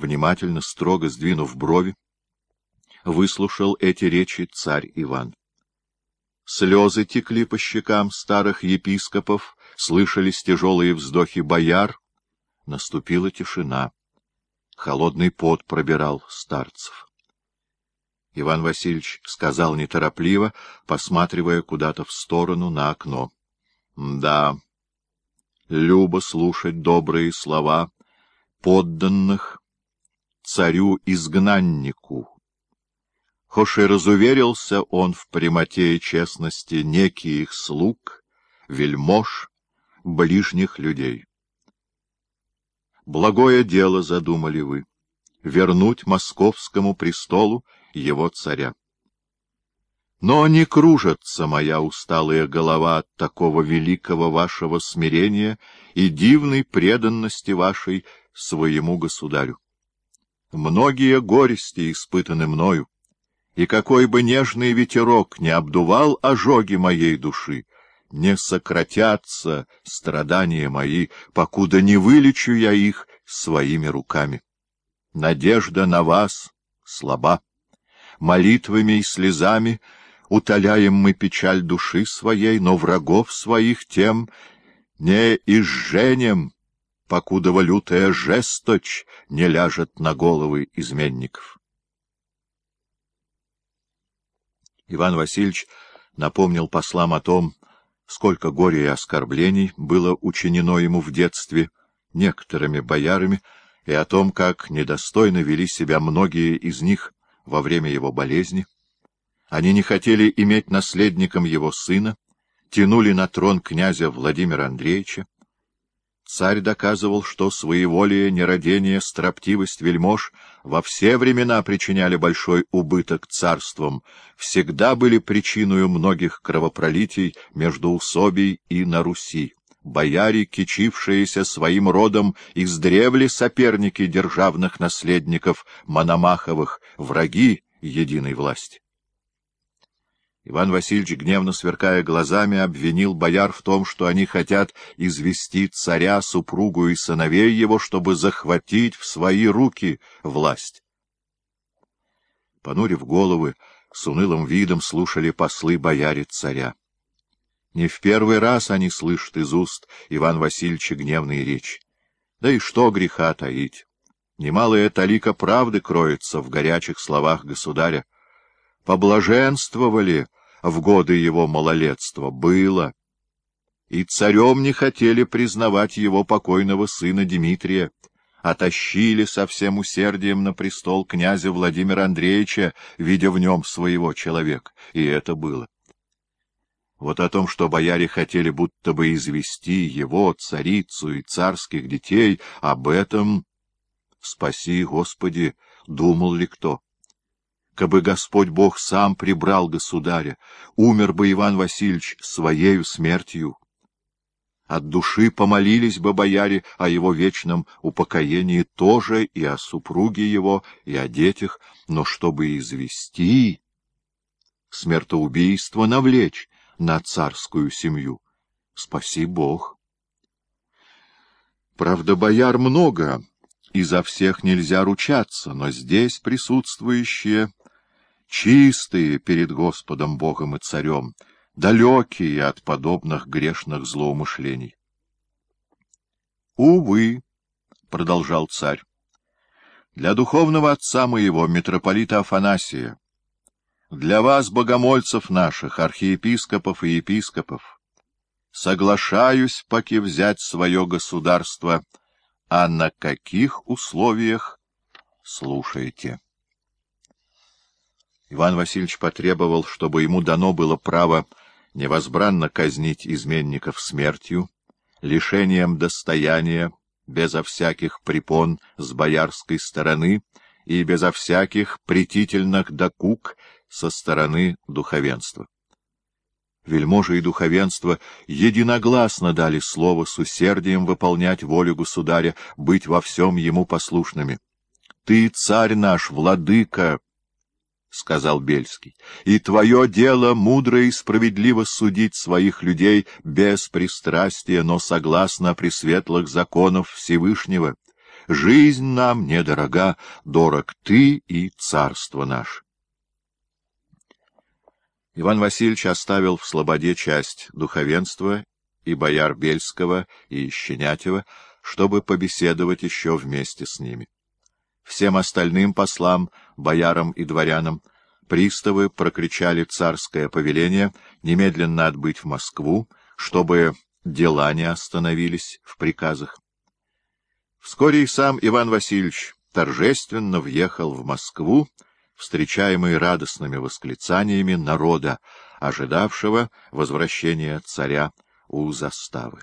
Внимательно, строго сдвинув брови, выслушал эти речи царь Иван. Слезы текли по щекам старых епископов, слышались тяжелые вздохи бояр. Наступила тишина. Холодный пот пробирал старцев. Иван Васильевич сказал неторопливо, посматривая куда-то в сторону на окно. — Да, любо слушать добрые слова подданных царю-изгнаннику. Хош и разуверился он в прямоте и честности неких слуг, вельмож, ближних людей. Благое дело задумали вы — вернуть московскому престолу его царя. Но не кружится моя усталая голова от такого великого вашего смирения и дивной преданности вашей своему государю. Многие горести испытаны мною, и какой бы нежный ветерок не обдувал ожоги моей души, не сократятся страдания мои, покуда не вылечу я их своими руками. Надежда на вас слаба. Молитвами и слезами утоляем мы печаль души своей, но врагов своих тем не изженем, покуда лютая жесточь не ляжет на головы изменников. Иван Васильевич напомнил послам о том, сколько горя и оскорблений было учинено ему в детстве некоторыми боярами, и о том, как недостойно вели себя многие из них во время его болезни. Они не хотели иметь наследником его сына, тянули на трон князя Владимира Андреевича. Царь доказывал, что своеволие, нерадение, строптивость вельмож во все времена причиняли большой убыток царствам, всегда были причиною многих кровопролитий между усобий и на Руси. Бояре, кичившиеся своим родом, издревле соперники державных наследников Мономаховых, враги единой власти. Иван Васильевич, гневно сверкая глазами, обвинил бояр в том, что они хотят извести царя, супругу и сыновей его, чтобы захватить в свои руки власть. Понурив головы, с унылым видом слушали послы бояре царя. Не в первый раз они слышат из уст Ивана Васильевича гневные речи. Да и что греха таить? Немалая талика правды кроется в горячих словах государя. Поблаженствовали в годы его малолетства, было. И царем не хотели признавать его покойного сына Дмитрия, отащили со всем усердием на престол князя Владимира Андреевича, видя в нем своего человека, и это было. Вот о том, что бояре хотели будто бы извести его, царицу и царских детей, об этом, спаси Господи, думал ли кто? Кабы Господь Бог сам прибрал государя, умер бы Иван Васильевич своею смертью. От души помолились бы бояре о его вечном упокоении тоже и о супруге его, и о детях, но чтобы извести, смертоубийство навлечь на царскую семью, спаси Бог. Правда, бояр много, и за всех нельзя ручаться, но здесь присутствующие чистые перед Господом Богом и Царем, далекие от подобных грешных злоумышлений. «Увы», — продолжал царь, — «для духовного отца моего, митрополита Афанасия, для вас, богомольцев наших, архиепископов и епископов, соглашаюсь поки взять свое государство, а на каких условиях слушаете». Иван Васильевич потребовал, чтобы ему дано было право невозбранно казнить изменников смертью, лишением достояния, безо всяких препон с боярской стороны и безо всяких претительных докук со стороны духовенства. Вельможи и духовенство единогласно дали слово с усердием выполнять волю государя, быть во всем ему послушными. «Ты, царь наш, владыка, — сказал Бельский, — и твое дело мудро и справедливо судить своих людей без пристрастия, но согласно пресветлых законов Всевышнего. жизнь нам недорога, дорог ты и царство наше. Иван Васильевич оставил в слободе часть духовенства и бояр Бельского и Щенятева, чтобы побеседовать еще вместе с ними. Всем остальным послам, боярам и дворянам, приставы прокричали царское повеление немедленно отбыть в Москву, чтобы дела не остановились в приказах. Вскоре и сам Иван Васильевич торжественно въехал в Москву, встречаемый радостными восклицаниями народа, ожидавшего возвращения царя у заставы.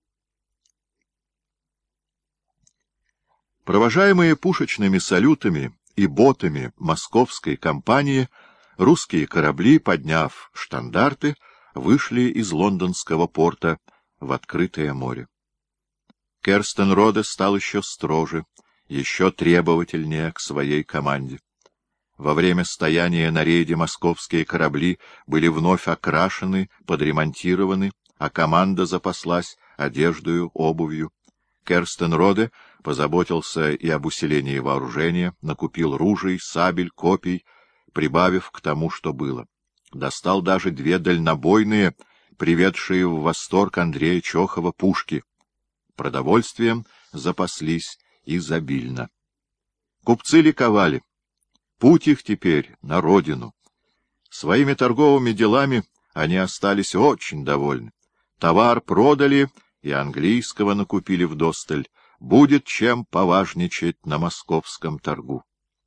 Провожаемые пушечными салютами и ботами московской компании, русские корабли, подняв штандарты, вышли из лондонского порта в открытое море. Керстенроде стал еще строже, еще требовательнее к своей команде. Во время стояния на рейде московские корабли были вновь окрашены, подремонтированы, а команда запаслась одеждою, обувью. Керстенроде позаботился и об усилении вооружения, накупил ружей, сабель, копий, прибавив к тому, что было. Достал даже 2 дальнобойные, приведшие в восторг Андрея Чохова, пушки. Продовольствием запаслись изобильно. Купцы ликовали. Путь их теперь на родину. Своими торговыми делами они остались очень довольны. Товар продали и английского накупили вдосталь. Будет чем поважничать на московском торгу.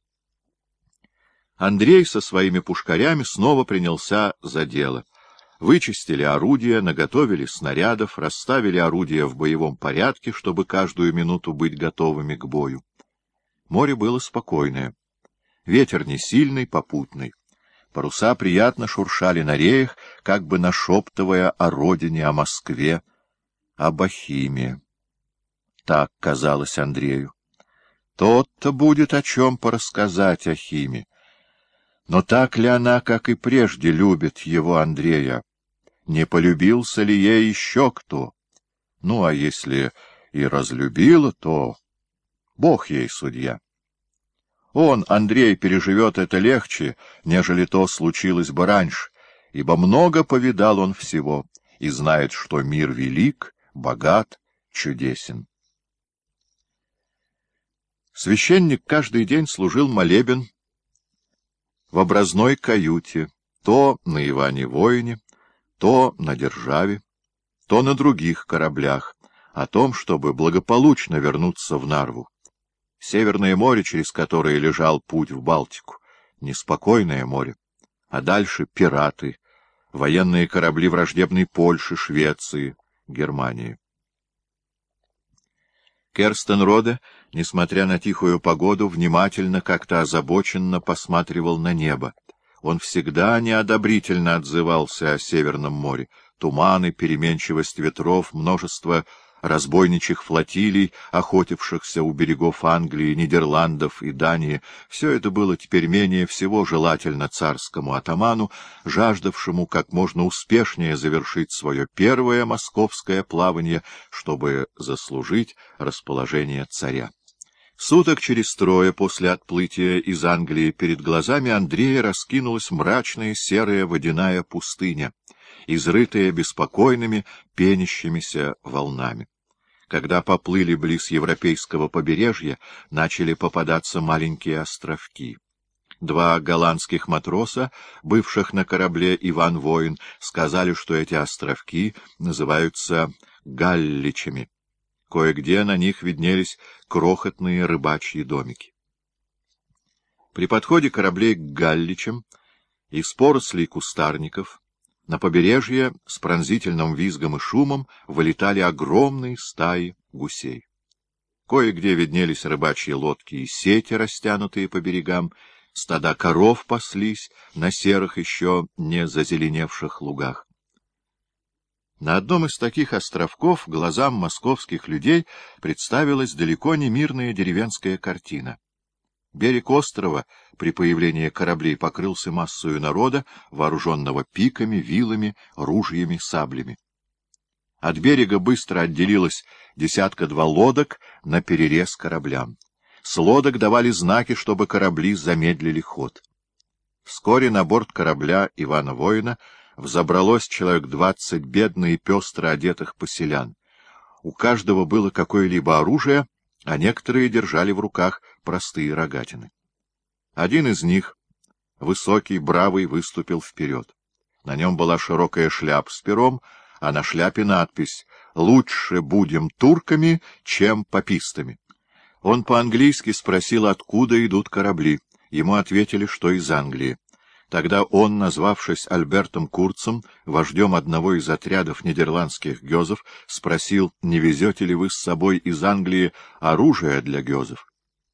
Андрей со своими пушкарями снова принялся за дело. Вычистили орудия, наготовили снарядов, расставили орудия в боевом порядке, чтобы каждую минуту быть готовыми к бою. Море было спокойное. Ветер не сильный, попутный. Паруса приятно шуршали на реях, как бы нашептывая о родине, о Москве, об Ахиме. Так казалось Андрею. Тот-то будет о чем порассказать Ахиме. Но так ли она, как и прежде, любит его, Андрея? Не полюбился ли ей еще кто? Ну, а если и разлюбила, то Бог ей судья. Он, Андрей, переживет это легче, нежели то случилось бы раньше, ибо много повидал он всего и знает, что мир велик, богат, чудесен. Священник каждый день служил молебен в образной каюте, то на Иване-Воине, то на Державе, то на других кораблях, о том, чтобы благополучно вернуться в Нарву. Северное море, через которое лежал путь в Балтику, неспокойное море, а дальше пираты, военные корабли враждебной Польши, Швеции, Германии. Керстенроде, несмотря на тихую погоду, внимательно, как-то озабоченно посматривал на небо. Он всегда неодобрительно отзывался о Северном море. Туманы, переменчивость ветров, множество разбойничьих флотилий, охотившихся у берегов Англии, Нидерландов и Дании — все это было теперь менее всего желательно царскому атаману, жаждавшему как можно успешнее завершить свое первое московское плавание, чтобы заслужить расположение царя. Суток через 3 после отплытия из Англии перед глазами Андрея раскинулась мрачная серая водяная пустыня, изрытая беспокойными пенящимися волнами. Когда поплыли близ европейского побережья, начали попадаться маленькие островки. 2 голландских матроса, бывших на корабле «Иван-Воин», сказали, что эти островки называются Галличами. Кое-где на них виднелись крохотные рыбачьи домики. При подходе кораблей к Галличам из порослей кустарников на побережье с пронзительным визгом и шумом вылетали огромные стаи гусей. Кое-где виднелись рыбачьи лодки и сети, растянутые по берегам, стада коров паслись на серых еще не зазеленевших лугах. На одном из таких островков глазам московских людей представилась далеко не мирная деревенская картина. Берег острова при появлении кораблей покрылся массою народа, вооруженного пиками, вилами, ружьями, саблями. От берега быстро отделилось 10-2 лодок на перерез кораблям. С лодок давали знаки, чтобы корабли замедлили ход. Вскоре на борт корабля Ивана Воина взобралось человек 20 бедно и пестро одетых поселян. У каждого было какое-либо оружие, а некоторые держали в руках простые рогатины. Один из них, высокий, бравый, выступил вперед. На нем была широкая шляпа с пером, а на шляпе надпись «Лучше будем турками, чем папистами». Он по-английски спросил, откуда идут корабли. Ему ответили, что из Англии. Тогда он, назвавшись Альбертом Курцем, вождем одного из отрядов нидерландских гёзов, спросил, не везете ли вы с собой из Англии оружие для гёзов.